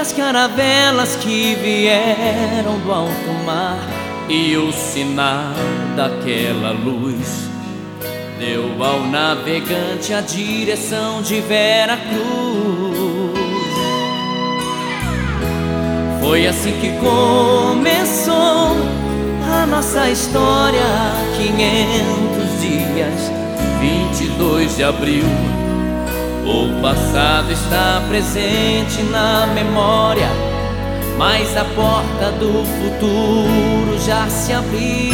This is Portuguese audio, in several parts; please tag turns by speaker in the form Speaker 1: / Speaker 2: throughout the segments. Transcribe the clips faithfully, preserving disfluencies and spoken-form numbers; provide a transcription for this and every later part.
Speaker 1: das caravelas que vieram do alto mar, e o sinal daquela luz deu ao navegante a direção de Vera Cruz. Foi assim que começou a nossa história. Quinhentos dias, vinte e dois de abril. O passado está presente na memória, mas a porta do futuro já se abriu.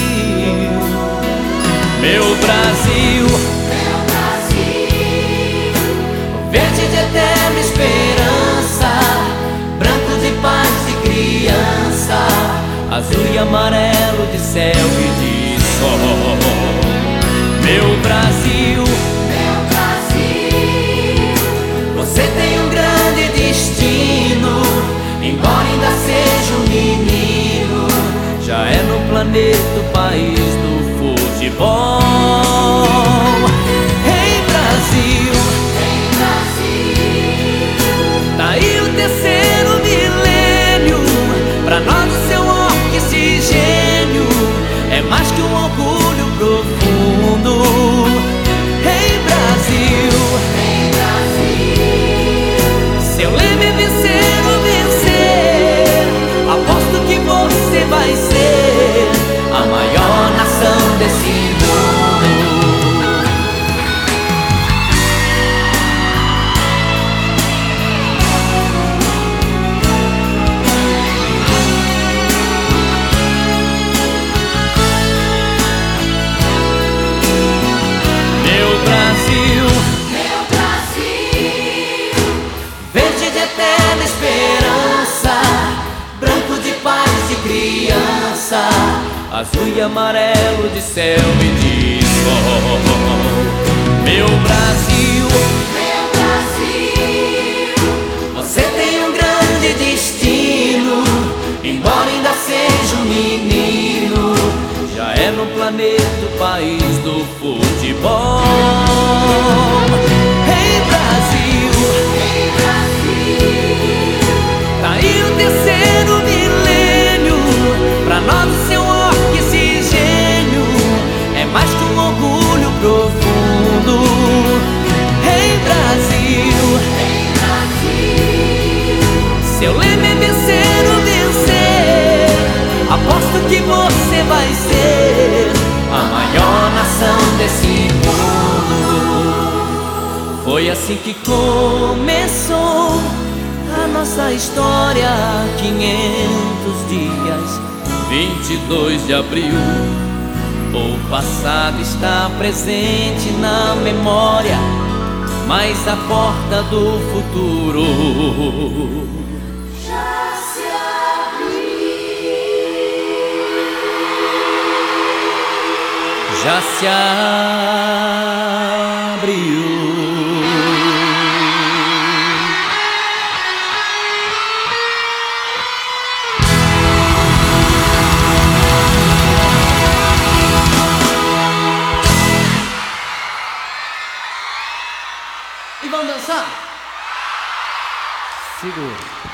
Speaker 1: Meu Brasil,
Speaker 2: Meu Brasil,
Speaker 1: verde de eterna esperança, branco de paz e criança, azul e amarelo de céu e de sol. Meu Brasil,
Speaker 2: meu Brasil,
Speaker 1: você tem um grande destino, embora ainda seja um menino, já é no planeta o país do futebol. Ei Brasil,
Speaker 2: em Brasil,
Speaker 1: tá aí o terceiro milênio, pra nós o seu oxigênio é mais que um orgulho profundo. Ei Brasil,
Speaker 2: em Brasil,
Speaker 1: seu leme é vencer ou vencer, aposto que você vai ser a maior nação desse mundo. Meu Brasil,
Speaker 2: meu Brasil,
Speaker 1: verde de eterna esperança, branco de paz e criança, azul e amarelo de céu e de sol. Meu Brasil,
Speaker 2: meu Brasil,
Speaker 1: você tem um grande destino, embora ainda seja um menino, já é no planeta o país do futebol. Ei Brasil,
Speaker 2: em Brasil,
Speaker 1: tá aí o terceiro milênio, pra nós o seu oxigênio é mais que um orgulho profundo. Ei Brasil,
Speaker 2: em Brasil,
Speaker 1: seu leme é vencer ou vencer, aposto que você vai ser a maior nação desse mundo. Foi assim que começou a nossa história. Quinhentos dias, vinte e dois de abril. O passado está presente na memória, mas a porta do futuro
Speaker 2: já se abriu.
Speaker 1: já se abriu. E vamos dançar? Segura.